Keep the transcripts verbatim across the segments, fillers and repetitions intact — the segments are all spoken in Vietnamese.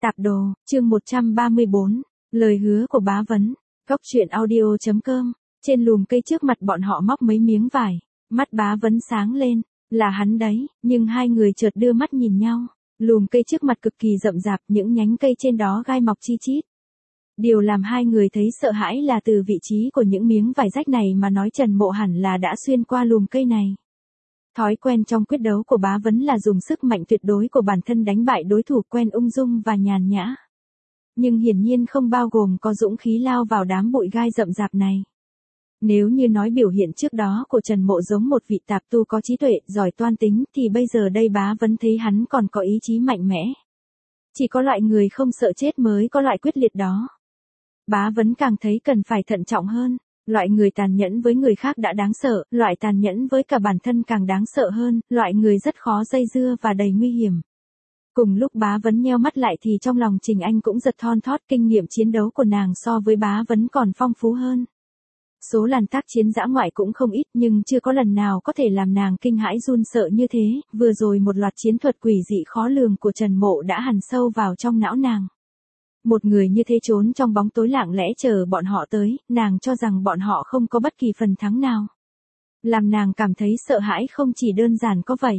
Tạp đồ, chương một trăm ba mươi bốn, lời hứa của bá vấn. Góc truyện audio chấm com. Trên lùm cây trước mặt bọn họ móc mấy miếng vải, mắt bá vấn sáng lên, là hắn đấy, nhưng hai người chợt đưa mắt nhìn nhau. Lùm cây trước mặt cực kỳ rậm rạp, những nhánh cây trên đó gai mọc chi chít. Điều làm hai người thấy sợ hãi là từ vị trí của những miếng vải rách này mà nói Trần Mộ hẳn là đã xuyên qua lùm cây này. Thói quen trong quyết đấu của bá vấn là dùng sức mạnh tuyệt đối của bản thân đánh bại đối thủ, quen ung dung và nhàn nhã. Nhưng hiển nhiên không bao gồm có dũng khí lao vào đám bụi gai rậm rạp này. Nếu như nói biểu hiện trước đó của Trần Mộ giống một vị tạp tu có trí tuệ, giỏi toan tính, thì bây giờ đây bá vấn thấy hắn còn có ý chí mạnh mẽ. Chỉ có loại người không sợ chết mới có loại quyết liệt đó. Bá vấn càng thấy cần phải thận trọng hơn. Loại người tàn nhẫn với người khác đã đáng sợ, loại tàn nhẫn với cả bản thân càng đáng sợ hơn, loại người rất khó dây dưa và đầy nguy hiểm. Cùng lúc bá vấn nheo mắt lại thì trong lòng Trình Anh cũng giật thon thót, kinh nghiệm chiến đấu của nàng so với bá vấn còn phong phú hơn. Số lần tác chiến dã ngoại cũng không ít nhưng chưa có lần nào có thể làm nàng kinh hãi run sợ như thế, vừa rồi một loạt chiến thuật quỷ dị khó lường của Trần Mộ đã hằn sâu vào trong não nàng. Một người như thế trốn trong bóng tối lặng lẽ chờ bọn họ tới, nàng cho rằng bọn họ không có bất kỳ phần thắng nào. Làm nàng cảm thấy sợ hãi không chỉ đơn giản có vậy.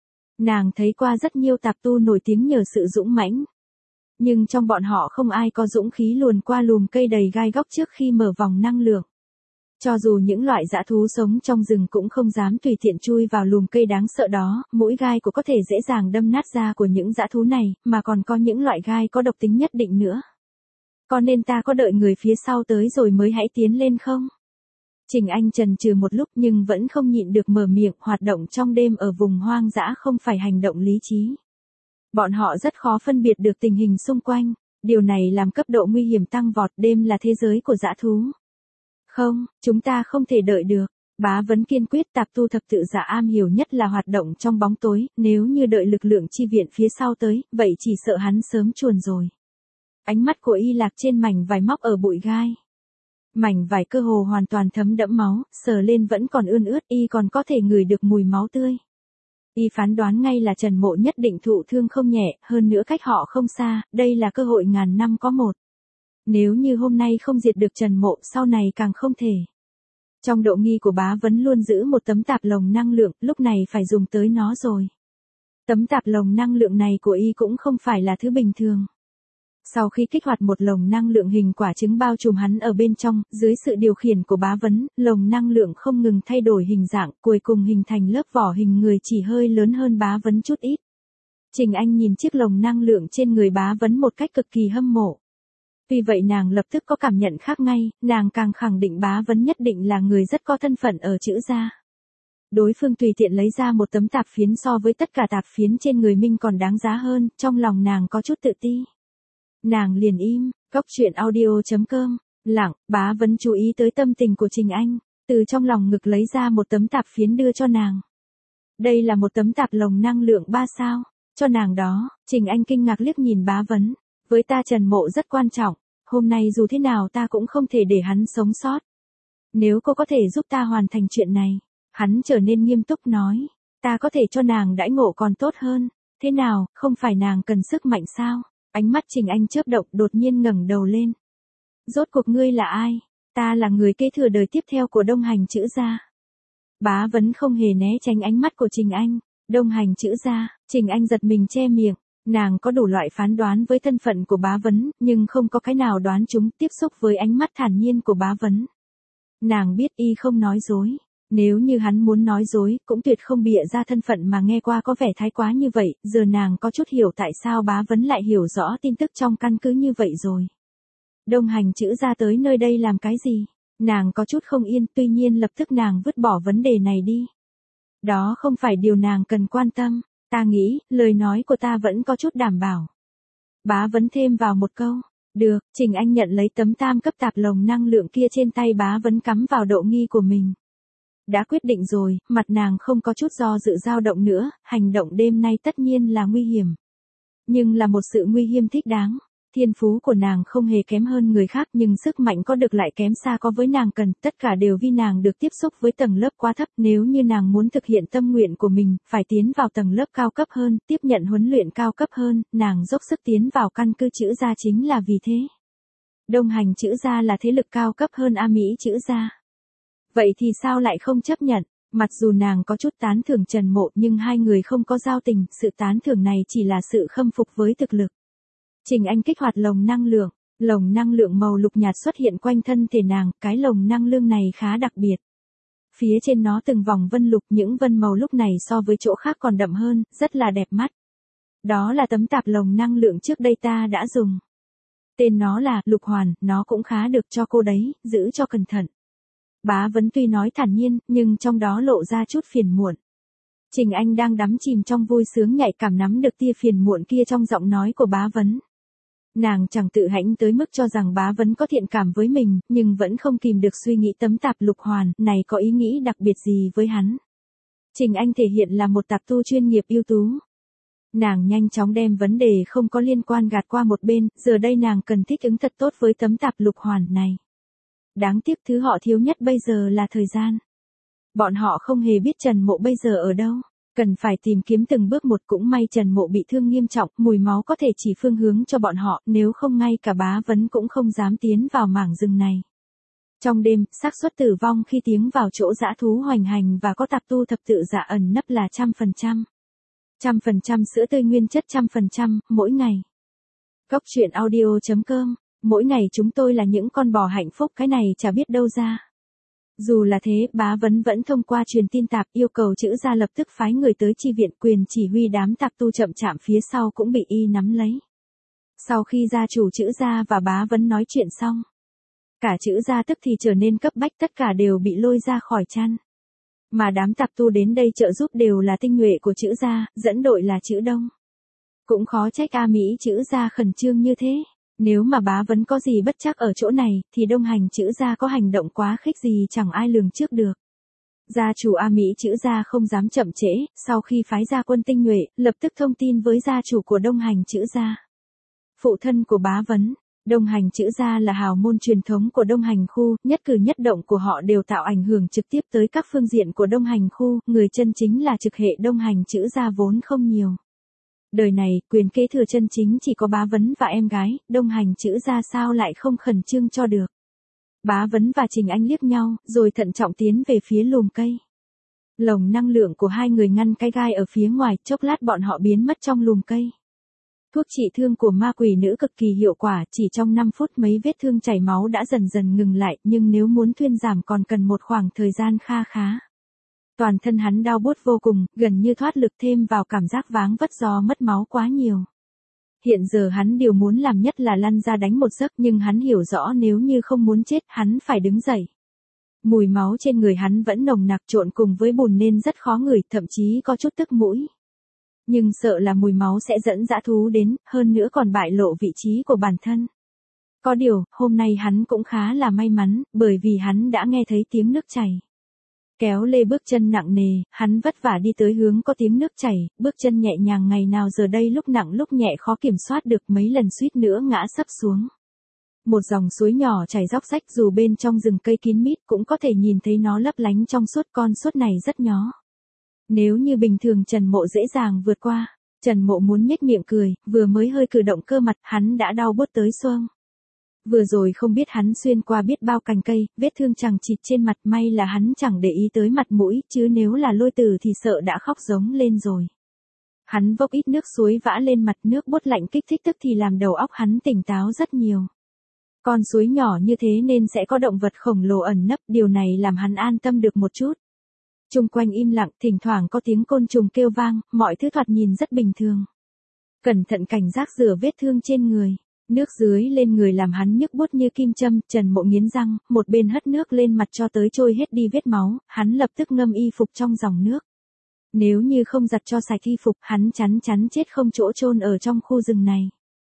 Nàng thấy qua rất nhiều tạp tu nổi tiếng nhờ sự dũng mãnh. Nhưng trong bọn họ không ai có dũng khí luồn qua lùm cây đầy gai góc trước khi mở vòng năng lượng. Cho dù những loại dã thú sống trong rừng cũng không dám tùy tiện chui vào lùm cây đáng sợ đó, mỗi gai của có thể dễ dàng đâm nát da của những dã thú này, mà còn có những loại gai có độc tính nhất định nữa. Có nên ta có đợi người phía sau tới rồi mới hãy tiến lên không? Trình Anh chần chừ một lúc nhưng vẫn không nhịn được mở miệng, hoạt động trong đêm ở vùng hoang dã không phải hành động lý trí. Bọn họ rất khó phân biệt được tình hình xung quanh, điều này làm cấp độ nguy hiểm tăng vọt, đêm là thế giới của dã thú. Không, chúng ta không thể đợi được. Bá vấn kiên quyết, tạp tu thập tự giả am hiểu nhất là hoạt động trong bóng tối, nếu như đợi lực lượng chi viện phía sau tới, vậy chỉ sợ hắn sớm chuồn rồi. Ánh mắt của y lạc trên mảnh vải móc ở bụi gai. Mảnh vải cơ hồ hoàn toàn thấm đẫm máu, sờ lên vẫn còn ươn ướt, y còn có thể ngửi được mùi máu tươi. Y phán đoán ngay là Trần Mộ nhất định thụ thương không nhẹ, hơn nữa cách họ không xa, đây là cơ hội ngàn năm có một. Nếu như hôm nay không diệt được Trần Mộ, sau này càng không thể. Trong độ nghi của bá vấn luôn giữ một tấm tạp lồng năng lượng, lúc này phải dùng tới nó rồi. Tấm tạp lồng năng lượng này của y cũng không phải là thứ bình thường. Sau khi kích hoạt một lồng năng lượng hình quả trứng bao trùm hắn ở bên trong, dưới sự điều khiển của bá vấn, lồng năng lượng không ngừng thay đổi hình dạng, cuối cùng hình thành lớp vỏ hình người chỉ hơi lớn hơn bá vấn chút ít. Trình Anh nhìn chiếc lồng năng lượng trên người bá vấn một cách cực kỳ hâm mộ. Vì vậy nàng lập tức có cảm nhận khác ngay, nàng càng khẳng định bá vấn nhất định là người rất có thân phận ở Trữ gia. Đối phương tùy tiện lấy ra một tấm tạp phiến so với tất cả tạp phiến trên người mình còn đáng giá hơn, trong lòng nàng có chút tự ti. Nàng liền im, góc truyện audio chấm com, lặng, bá vấn chú ý tới tâm tình của Trình Anh, từ trong lòng ngực lấy ra một tấm tạp phiến đưa cho nàng. Đây là một tấm tạp lồng năng lượng ba sao, cho nàng đó. Trình Anh kinh ngạc liếc nhìn bá vấn. Với ta Trần Mộ rất quan trọng, hôm nay dù thế nào ta cũng không thể để hắn sống sót. Nếu cô có thể giúp ta hoàn thành chuyện này, hắn trở nên nghiêm túc nói, ta có thể cho nàng đãi ngộ còn tốt hơn, thế nào, không phải nàng cần sức mạnh sao? Ánh mắt Trình Anh chớp động, đột nhiên ngẩng đầu lên. Rốt cuộc ngươi là ai? Ta là người kế thừa đời tiếp theo của Đông Hành Trữ gia. Bá vấn không hề né tránh ánh mắt của Trình Anh. Đông Hành Trữ gia. Trình Anh giật mình che miệng. Nàng có đủ loại phán đoán với thân phận của bá vấn, nhưng không có cái nào đoán chúng. Tiếp xúc với ánh mắt thản nhiên của bá vấn. Nàng biết y không nói dối. Nếu như hắn muốn nói dối, cũng tuyệt không bịa ra thân phận mà nghe qua có vẻ thái quá như vậy. Giờ nàng có chút hiểu tại sao bá vấn lại hiểu rõ tin tức trong căn cứ như vậy rồi. Đông Hành Trữ gia tới nơi đây làm cái gì? Nàng có chút không yên, tuy nhiên lập tức nàng vứt bỏ vấn đề này đi. Đó không phải điều nàng cần quan tâm. Ta nghĩ, lời nói của ta vẫn có chút đảm bảo. Bá vấn thêm vào một câu. Được, Trình Anh nhận lấy tấm tam cấp tạp lồng năng lượng kia trên tay bá vấn cắm vào độ nghi của mình. Đã quyết định rồi, mặt nàng không có chút do dự dao động nữa, hành động đêm nay tất nhiên là nguy hiểm. Nhưng là một sự nguy hiểm thích đáng. thiên phú của nàng không hề kém hơn người khác nhưng sức mạnh có được lại kém xa có với nàng cần, tất cả đều vì nàng được tiếp xúc với tầng lớp quá thấp, nếu như nàng muốn thực hiện tâm nguyện của mình, phải tiến vào tầng lớp cao cấp hơn, tiếp nhận huấn luyện cao cấp hơn, nàng dốc sức tiến vào căn cứ Chữ Gia chính là vì thế. Đông Hành Chữ Gia là thế lực cao cấp hơn A Mỹ Chữ Gia. Vậy thì sao lại không chấp nhận? Mặc dù nàng có chút tán thưởng Trần Mộ nhưng hai người không có giao tình, sự tán thưởng này chỉ là sự khâm phục với thực lực. Trình Anh kích hoạt lồng năng lượng, lồng năng lượng màu lục nhạt xuất hiện quanh thân thể nàng, cái lồng năng lượng này khá đặc biệt. Phía trên nó từng vòng vân lục, những vân màu lúc này so với chỗ khác còn đậm hơn, rất là đẹp mắt. Đó là tấm tạp lồng năng lượng trước đây ta đã dùng. Tên nó là Lục Hoàn, nó cũng khá được cho cô đấy, giữ cho cẩn thận. Bá Vấn tuy nói thản nhiên, nhưng trong đó lộ ra chút phiền muộn. Trình Anh đang đắm chìm trong vui sướng nhạy cảm nắm được tia phiền muộn kia trong giọng nói của Bá Vấn. Nàng chẳng tự hãnh tới mức cho rằng Bá Vấn có thiện cảm với mình, nhưng vẫn không kìm được suy nghĩ tấm tạp Lục Hoàn này có ý nghĩ đặc biệt gì với hắn. Trình Anh thể hiện là một tạp tu chuyên nghiệp ưu tú. Nàng nhanh chóng đem vấn đề không có liên quan gạt qua một bên, giờ đây nàng cần thích ứng thật tốt với tấm tạp Lục Hoàn này. Đáng tiếc thứ họ thiếu nhất bây giờ là thời gian. Bọn họ không hề biết Trần Mộ bây giờ ở đâu, cần phải tìm kiếm từng bước một, cũng may Trần Mộ bị thương nghiêm trọng, mùi máu có thể chỉ phương hướng cho bọn họ, nếu không ngay cả Bá Vấn cũng không dám tiến vào mảng rừng này. Trong đêm, xác suất tử vong khi tiến vào chỗ dã thú hoành hành và có tạp tu thập tự giả ẩn nấp là trăm phần trăm. Trăm phần trăm sữa tươi nguyên chất trăm phần trăm, mỗi ngày. Góc truyện audio chấm com, mỗi ngày chúng tôi là những con bò hạnh phúc, cái này chả biết đâu ra. Dù là thế, Bá Vấn vẫn thông qua truyền tin tạp yêu cầu Chữ Gia lập tức phái người tới chi viện, quyền chỉ huy đám tạp tu chậm chạp phía sau cũng bị y nắm lấy. Sau khi gia chủ Chữ Gia và Bá Vấn nói chuyện xong, cả Chữ Gia tức thì trở nên cấp bách, tất cả đều bị lôi ra khỏi chăn. Mà đám tạp tu đến đây trợ giúp đều là tinh nhuệ của Chữ Gia, dẫn đội là Chữ Đông. Cũng khó trách A Mỹ Chữ Gia khẩn trương như thế. Nếu mà Bá Vấn có gì bất trắc ở chỗ này, thì Đông Hành Chữ Gia có hành động quá khích gì chẳng ai lường trước được. Gia chủ A Mỹ Chữ Gia không dám chậm trễ, sau khi phái ra quân tinh nhuệ, lập tức thông tin với gia chủ của Đông Hành Chữ Gia. Phụ thân của Bá Vấn, Đông Hành Chữ Gia là hào môn truyền thống của Đông Hành khu, nhất cử nhất động của họ đều tạo ảnh hưởng trực tiếp tới các phương diện của Đông Hành khu, người chân chính là trực hệ Đông Hành Chữ Gia vốn không nhiều. Đời này, quyền kế thừa chân chính chỉ có Bá Vấn và em gái, Đông Hành Chữ Gia sao lại không khẩn trương cho được. Bá Vấn và Trình Anh liếc nhau, rồi thận trọng tiến về phía lùm cây. Lồng năng lượng của hai người ngăn cái gai ở phía ngoài, chốc lát bọn họ biến mất trong lùm cây. Thuốc trị thương của ma quỷ nữ cực kỳ hiệu quả, chỉ trong năm phút mấy vết thương chảy máu đã dần dần ngừng lại, nhưng nếu muốn thuyên giảm còn cần một khoảng thời gian kha khá. Toàn thân hắn đau buốt vô cùng, gần như thoát lực, thêm vào cảm giác váng vất do mất máu quá nhiều. Hiện giờ hắn điều muốn làm nhất là lăn ra đánh một giấc, nhưng hắn hiểu rõ nếu như không muốn chết, hắn phải đứng dậy. Mùi máu trên người hắn vẫn nồng nặc trộn cùng với bùn nên rất khó ngửi, thậm chí có chút tức mũi. Nhưng sợ là mùi máu sẽ dẫn dã thú đến, hơn nữa còn bại lộ vị trí của bản thân. Có điều, hôm nay hắn cũng khá là may mắn, bởi vì hắn đã nghe thấy tiếng nước chảy. Kéo lê bước chân nặng nề, hắn vất vả đi tới hướng có tiếng nước chảy, bước chân nhẹ nhàng ngày nào giờ đây lúc nặng lúc nhẹ khó kiểm soát được, mấy lần suýt nữa ngã sấp xuống. Một dòng suối nhỏ chảy róc rách, dù bên trong rừng cây kín mít cũng có thể nhìn thấy nó lấp lánh trong suốt, con suốt này rất nhỏ. Nếu như bình thường Trần Mộ dễ dàng vượt qua, Trần Mộ muốn nhếch miệng cười, vừa mới hơi cử động cơ mặt, hắn đã đau buốt tới xoang. Vừa rồi không biết hắn xuyên qua biết bao cành cây, vết thương chằng chịt trên mặt, may là hắn chẳng để ý tới mặt mũi, chứ nếu là Lôi Tử thì sợ đã khóc giống lên rồi. Hắn vốc ít nước suối vã lên mặt, nước buốt lạnh kích thích tức thì làm đầu óc hắn tỉnh táo rất nhiều. Con suối nhỏ như thế nên sẽ có động vật khổng lồ ẩn nấp, điều này làm hắn an tâm được một chút. Chung quanh im lặng, thỉnh thoảng có tiếng côn trùng kêu vang, mọi thứ thoạt nhìn rất bình thường. Cẩn thận cảnh giác rửa vết thương trên người. Nước dưới lên người làm hắn nhức buốt như kim châm, Trần Mộ nghiến răng, một bên hất nước lên mặt cho tới trôi hết đi vết máu, hắn lập tức ngâm y phục trong dòng nước. Nếu như không giặt cho sạch y phục, hắn chắn chắn chết không chỗ chôn ở trong khu rừng này.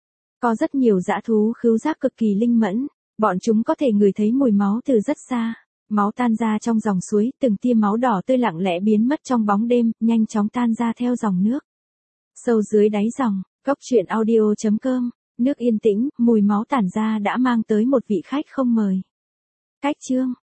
Có rất nhiều dã thú khứu giác cực kỳ linh mẫn, bọn chúng có thể ngửi thấy mùi máu từ rất xa. Máu tan ra trong dòng suối, từng tia máu đỏ tươi lặng lẽ biến mất trong bóng đêm, nhanh chóng tan ra theo dòng nước. Sâu dưới đáy dòng, góc truyện audio chấm com Nước yên tĩnh, mùi máu tản ra đã mang tới một vị khách không mời. Cách chương